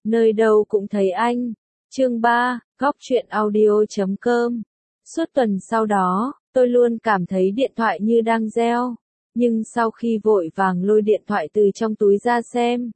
nơi đâu cũng thấy anh. Chương 3, Góc truyện audio.com. Suốt tuần sau đó, tôi luôn cảm thấy điện thoại như đang reo, nhưng sau khi vội vàng lôi điện thoại từ trong túi ra xem,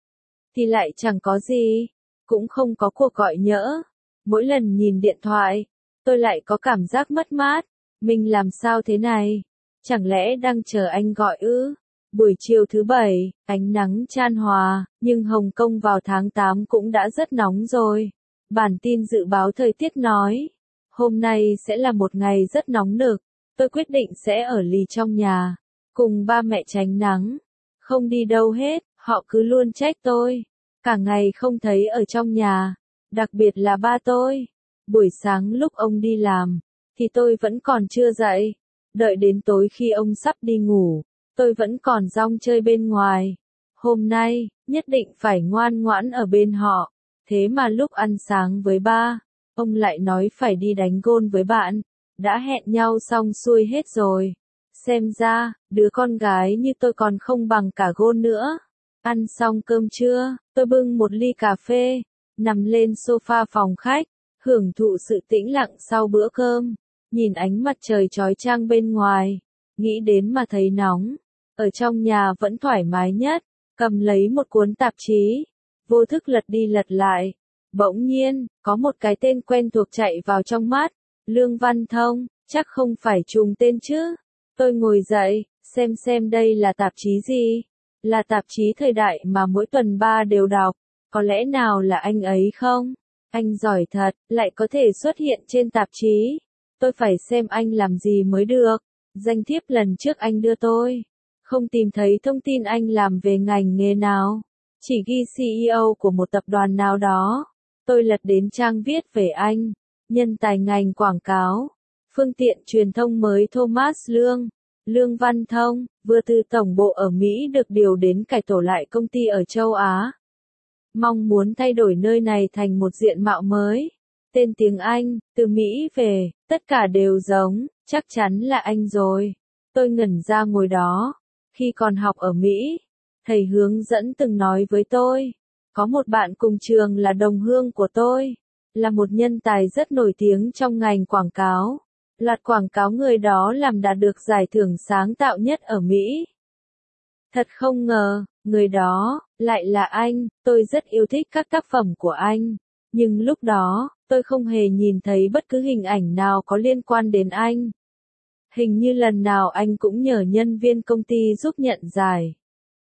thì lại chẳng có gì, cũng không có cuộc gọi nhỡ. Mỗi lần nhìn điện thoại, tôi lại có cảm giác mất mát, mình làm sao thế này? Chẳng lẽ đang chờ anh gọi ư? Buổi chiều thứ Bảy, ánh nắng chan hòa, nhưng Hồng Kông vào tháng 8 cũng đã rất nóng rồi. Bản tin dự báo thời tiết nói, hôm nay sẽ là một ngày rất nóng nực. Tôi quyết định sẽ ở lì trong nhà, cùng ba mẹ tránh nắng, không đi đâu hết. Họ cứ luôn trách tôi, cả ngày không thấy ở trong nhà, đặc biệt là ba tôi. Buổi sáng lúc ông đi làm, thì tôi vẫn còn chưa dậy. Đợi đến tối khi ông sắp đi ngủ, tôi vẫn còn rong chơi bên ngoài. Hôm nay, nhất định phải ngoan ngoãn ở bên họ. Thế mà lúc ăn sáng với ba, ông lại nói phải đi đánh gôn với bạn. Đã hẹn nhau xong xuôi hết rồi. Xem ra, đứa con gái như tôi còn không bằng cả gôn nữa. Ăn xong cơm trưa, tôi bưng một ly cà phê, nằm lên sofa phòng khách, hưởng thụ sự tĩnh lặng sau bữa cơm, nhìn ánh mặt trời chói chang bên ngoài, nghĩ đến mà thấy nóng. Ở trong nhà vẫn thoải mái nhất, cầm lấy một cuốn tạp chí, vô thức lật đi lật lại. Bỗng nhiên, có một cái tên quen thuộc chạy vào trong mắt, Lương Văn Thông, chắc không phải trùng tên chứ. Tôi ngồi dậy, xem đây là tạp chí gì. Là tạp chí thời đại mà mỗi tuần ba đều đọc, có lẽ nào là anh ấy không? Anh giỏi thật, lại có thể xuất hiện trên tạp chí. Tôi phải xem anh làm gì mới được. Danh thiếp lần trước anh đưa tôi, không tìm thấy thông tin anh làm về ngành nghề nào, chỉ ghi CEO của một tập đoàn nào đó. Tôi lật đến trang viết về anh, nhân tài ngành quảng cáo, phương tiện truyền thông mới Thomas Lương Văn Thông, vừa từ tổng bộ ở Mỹ được điều đến cải tổ lại công ty ở châu Á. Mong muốn thay đổi nơi này thành một diện mạo mới. Tên tiếng Anh, từ Mỹ về, tất cả đều giống, chắc chắn là anh rồi. Tôi ngẩn ra ngồi đó. Khi còn học ở Mỹ, thầy hướng dẫn từng nói với tôi, có một bạn cùng trường là đồng hương của tôi, là một nhân tài rất nổi tiếng trong ngành quảng cáo. Loạt quảng cáo người đó làm đạt được giải thưởng sáng tạo nhất ở Mỹ. Thật không ngờ, người đó, lại là anh. Tôi rất yêu thích các tác phẩm của anh. Nhưng lúc đó, tôi không hề nhìn thấy bất cứ hình ảnh nào có liên quan đến anh. Hình như lần nào anh cũng nhờ nhân viên công ty giúp nhận giải.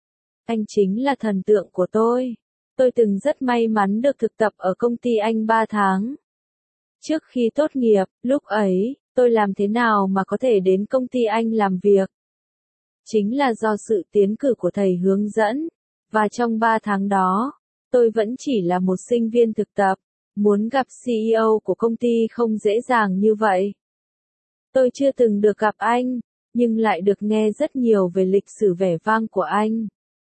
Anh chính là thần tượng của tôi. Tôi từng rất may mắn được thực tập ở công ty anh 3 tháng. Trước khi tốt nghiệp, lúc ấy, tôi làm thế nào mà có thể đến công ty anh làm việc? Chính là do sự tiến cử của thầy hướng dẫn. Và trong 3 tháng đó, tôi vẫn chỉ là một sinh viên thực tập. Muốn gặp CEO của công ty không dễ dàng như vậy. Tôi chưa từng được gặp anh, nhưng lại được nghe rất nhiều về lịch sử vẻ vang của anh.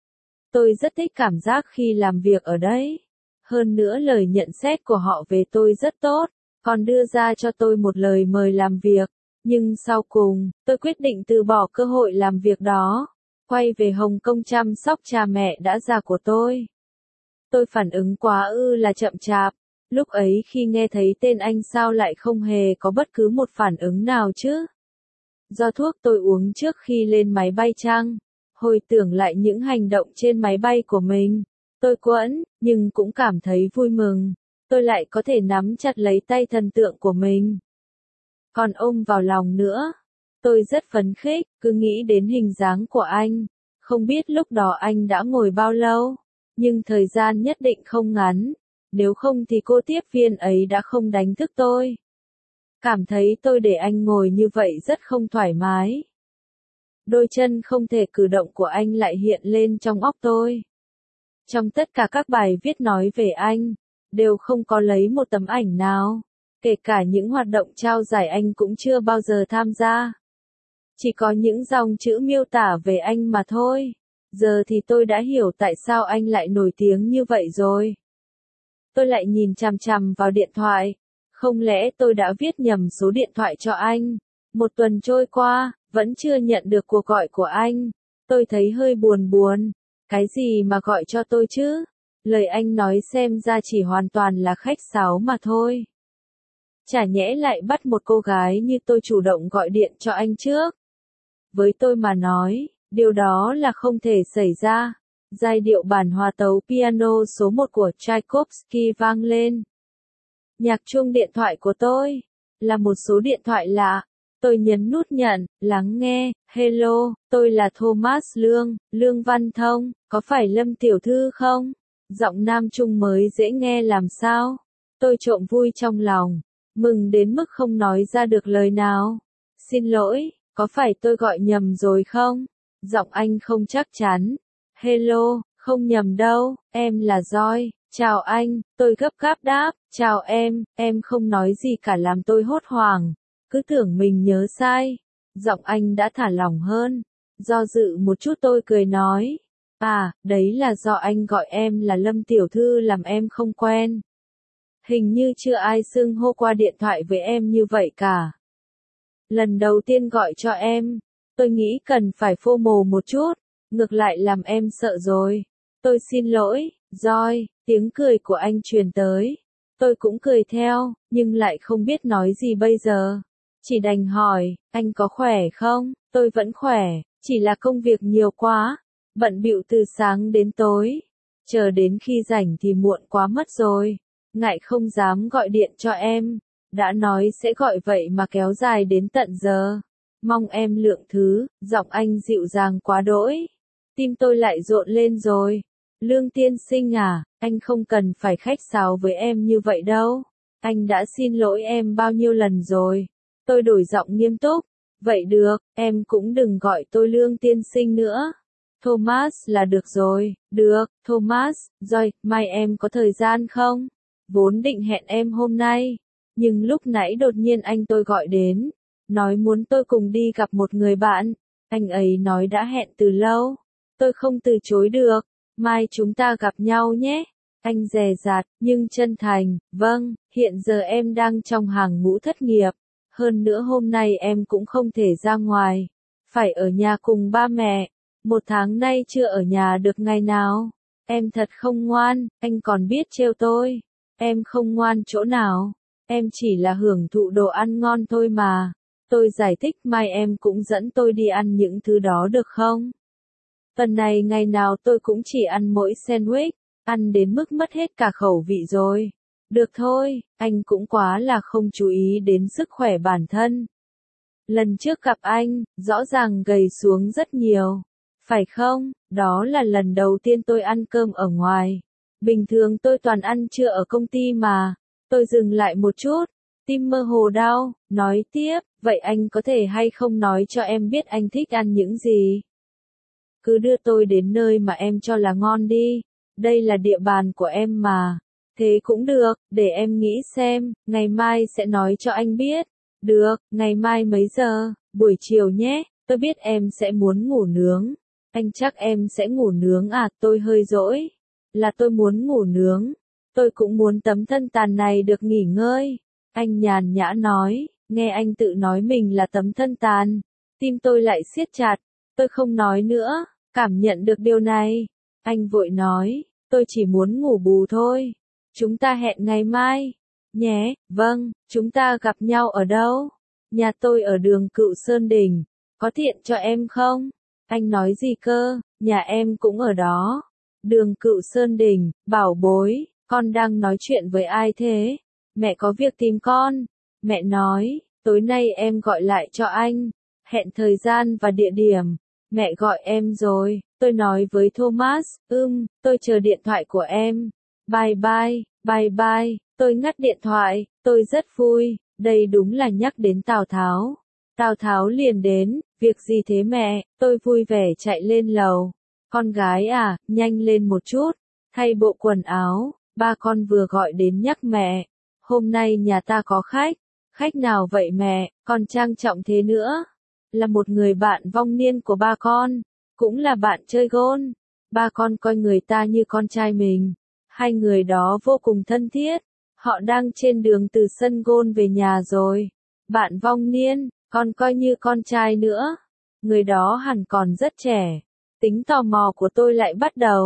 Tôi rất thích cảm giác khi làm việc ở đấy. Hơn nữa lời nhận xét của họ về tôi rất tốt, còn đưa ra cho tôi một lời mời làm việc. Nhưng sau cùng, tôi quyết định từ bỏ cơ hội làm việc đó, quay về Hồng Kông chăm sóc cha mẹ đã già của tôi. Tôi phản ứng quá là chậm chạp. Lúc ấy khi nghe thấy tên anh sao lại không hề có bất cứ một phản ứng nào chứ? Do thuốc tôi uống trước khi lên máy bay chăng? Hồi tưởng lại những hành động trên máy bay của mình, tôi quẫn, nhưng cũng cảm thấy vui mừng. Tôi lại có thể nắm chặt lấy tay thần tượng của mình. Còn ôm vào lòng nữa. Tôi rất phấn khích, cứ nghĩ đến hình dáng của anh. Không biết lúc đó anh đã ngồi bao lâu, nhưng thời gian nhất định không ngắn. Nếu không thì cô tiếp viên ấy đã không đánh thức tôi. Cảm thấy tôi để anh ngồi như vậy rất không thoải mái. Đôi chân không thể cử động của anh lại hiện lên trong óc tôi. Trong tất cả các bài viết nói về anh, đều không có lấy một tấm ảnh nào. Kể cả những hoạt động trao giải anh cũng chưa bao giờ tham gia. Chỉ có những dòng chữ miêu tả về anh mà thôi. Giờ thì tôi đã hiểu tại sao anh lại nổi tiếng như vậy rồi. Tôi lại nhìn chằm chằm vào điện thoại. Không lẽ tôi đã viết nhầm số điện thoại cho anh? Một tuần trôi qua, vẫn chưa nhận được cuộc gọi của anh. Tôi thấy hơi buồn. Cái gì mà gọi cho tôi chứ? Lời anh nói xem ra chỉ hoàn toàn là khách sáo mà thôi. Chả nhẽ lại bắt một cô gái như tôi chủ động gọi điện cho anh trước. Với tôi mà nói, điều đó là không thể xảy ra. Giai điệu bản hòa tấu piano số 1 của Tchaikovsky vang lên. Nhạc chuông điện thoại của tôi là một số điện thoại lạ. Tôi nhấn nút nhận, lắng nghe. Hello, tôi là Thomas Lương, Lương Văn Thông, có phải Lâm tiểu thư không? Giọng nam trung mới dễ nghe làm sao? Tôi trộm vui trong lòng, mừng đến mức không nói ra được lời nào. Xin lỗi, có phải tôi gọi nhầm rồi không? Giọng anh không chắc chắn. Hello, không nhầm đâu, em là Joy. Chào anh, tôi gấp gáp đáp. Chào em không nói gì cả làm tôi hốt hoảng. Cứ tưởng mình nhớ sai. Giọng anh đã thả lỏng hơn. Do dự một chút tôi cười nói. À, đấy là do anh gọi em là Lâm tiểu thư làm em không quen. Hình như chưa ai xưng hô qua điện thoại với em như vậy cả. Lần đầu tiên gọi cho em, tôi nghĩ cần phải phô mồ một chút, ngược lại làm em sợ rồi. Tôi xin lỗi, Joy, tiếng cười của anh truyền tới. Tôi cũng cười theo, nhưng lại không biết nói gì bây giờ. Chỉ đành hỏi, anh có khỏe không? Tôi vẫn khỏe, chỉ là công việc nhiều quá, bận bịu từ sáng đến tối. Chờ đến khi rảnh thì muộn quá mất rồi. Ngại không dám gọi điện cho em. Đã nói sẽ gọi vậy mà kéo dài đến tận giờ. Mong em lượng thứ, giọng anh dịu dàng quá đỗi. Tim tôi lại rộn lên rồi. Lương tiên sinh à, anh không cần phải khách sáo với em như vậy đâu. Anh đã xin lỗi em bao nhiêu lần rồi. Tôi đổi giọng nghiêm túc. Vậy được, em cũng đừng gọi tôi Lương tiên sinh nữa. Thomas là được rồi. Được, Thomas, rồi, mai em có thời gian không? Vốn định hẹn em hôm nay. Nhưng lúc nãy đột nhiên anh tôi gọi đến. Nói muốn tôi cùng đi gặp một người bạn. Anh ấy nói đã hẹn từ lâu. Tôi không từ chối được. Mai chúng ta gặp nhau nhé. Anh dè dặt, nhưng chân thành. Vâng, hiện giờ em đang trong hàng ngũ thất nghiệp. Hơn nữa hôm nay em cũng không thể ra ngoài. Phải ở nhà cùng ba mẹ. 1 tháng nay chưa ở nhà được ngày nào. Em thật không ngoan, anh còn biết trêu tôi. Em không ngoan chỗ nào. Em chỉ là hưởng thụ đồ ăn ngon thôi mà. Tôi giải thích mai em cũng dẫn tôi đi ăn những thứ đó được không? Tuần này ngày nào tôi cũng chỉ ăn mỗi sandwich, ăn đến mức mất hết cả khẩu vị rồi. Được thôi, anh cũng quá là không chú ý đến sức khỏe bản thân. Lần trước gặp anh, rõ ràng gầy xuống rất nhiều. Phải không? Đó là lần đầu tiên tôi ăn cơm ở ngoài. Bình thường tôi toàn ăn trưa ở công ty mà. Tôi dừng lại một chút, tim mơ hồ đau, nói tiếp, vậy anh có thể hay không nói cho em biết anh thích ăn những gì? Cứ đưa tôi đến nơi mà em cho là ngon đi, đây là địa bàn của em mà. Thế cũng được, để em nghĩ xem, ngày mai sẽ nói cho anh biết. Được, ngày mai mấy giờ? Buổi chiều nhé, tôi biết em sẽ muốn ngủ nướng. Anh chắc em sẽ ngủ nướng à, tôi hơi dỗi. Là tôi muốn ngủ nướng. Tôi cũng muốn tấm thân tàn này được nghỉ ngơi. Anh nhàn nhã nói, nghe anh tự nói mình là tấm thân tàn. Tim tôi lại siết chặt, tôi không nói nữa, cảm nhận được điều này. Anh vội nói, tôi chỉ muốn ngủ bù thôi. Chúng ta hẹn ngày mai. Nhé, vâng, chúng ta gặp nhau ở đâu? Nhà tôi ở đường Cựu Sơn Đình, có tiện cho em không? Anh nói gì cơ, nhà em cũng ở đó. Đường Cựu Sơn Đình, bảo bối. Con đang nói chuyện với ai thế? Mẹ có việc tìm con. Mẹ nói, tối nay em gọi lại cho anh. Hẹn thời gian và địa điểm. Mẹ gọi em rồi. Tôi nói với Thomas, tôi chờ điện thoại của em. Bye bye, bye bye. Tôi ngắt điện thoại. Tôi rất vui. Đây đúng là nhắc đến Tào Tháo. Tào Tháo liền đến. Việc gì thế mẹ? Tôi vui vẻ chạy lên lầu. Con gái à, nhanh lên một chút. Thay bộ quần áo. Ba con vừa gọi đến nhắc mẹ. Hôm nay nhà ta có khách. Khách nào vậy mẹ, còn trang trọng thế nữa. Là một người bạn vong niên của ba con. Cũng là bạn chơi gôn. Ba con coi người ta như con trai mình. Hai người đó vô cùng thân thiết. Họ đang trên đường từ sân gôn về nhà rồi. Bạn vong niên, con coi như con trai nữa. Người đó hẳn còn rất trẻ. Tính tò mò của tôi lại bắt đầu.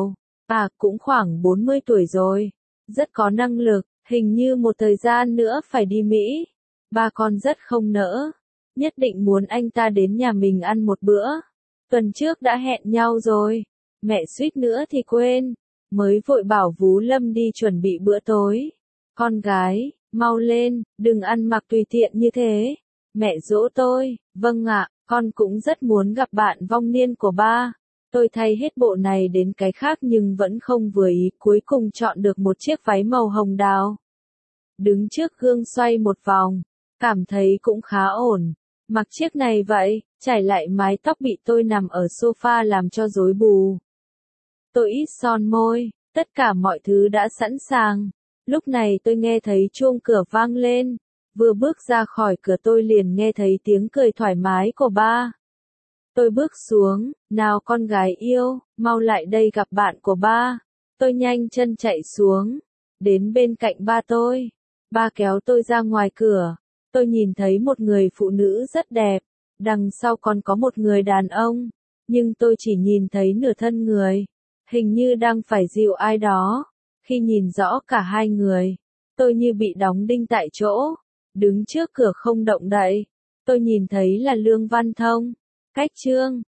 Bà cũng khoảng 40 tuổi rồi, rất có năng lực, hình như một thời gian nữa phải đi Mỹ. Ba con rất không nỡ, nhất định muốn anh ta đến nhà mình ăn một bữa. Tuần trước đã hẹn nhau rồi, mẹ suýt nữa thì quên, mới vội bảo Vú Lâm đi chuẩn bị bữa tối. Con gái, mau lên, đừng ăn mặc tùy tiện như thế. Mẹ dỗ tôi, vâng ạ, con cũng rất muốn gặp bạn vong niên của ba. Tôi thay hết bộ này đến cái khác nhưng vẫn không vừa ý, cuối cùng chọn được một chiếc váy màu hồng đào. Đứng trước gương xoay một vòng, cảm thấy cũng khá ổn. Mặc chiếc này vậy, trải lại mái tóc bị tôi nằm ở sofa làm cho rối bù. Tôi ít son môi, tất cả mọi thứ đã sẵn sàng. Lúc này tôi nghe thấy chuông cửa vang lên. Vừa bước ra khỏi cửa tôi liền nghe thấy tiếng cười thoải mái của ba. Tôi bước xuống, nào con gái yêu, mau lại đây gặp bạn của ba. Tôi nhanh chân chạy xuống, đến bên cạnh ba tôi. Ba kéo tôi ra ngoài cửa. Tôi nhìn thấy một người phụ nữ rất đẹp, đằng sau còn có một người đàn ông, nhưng tôi chỉ nhìn thấy nửa thân người, hình như đang phải dìu ai đó. Khi nhìn rõ cả hai người, tôi như bị đóng đinh tại chỗ, đứng trước cửa không động đậy. Tôi nhìn thấy là Lương Văn Thông, Cách Trương,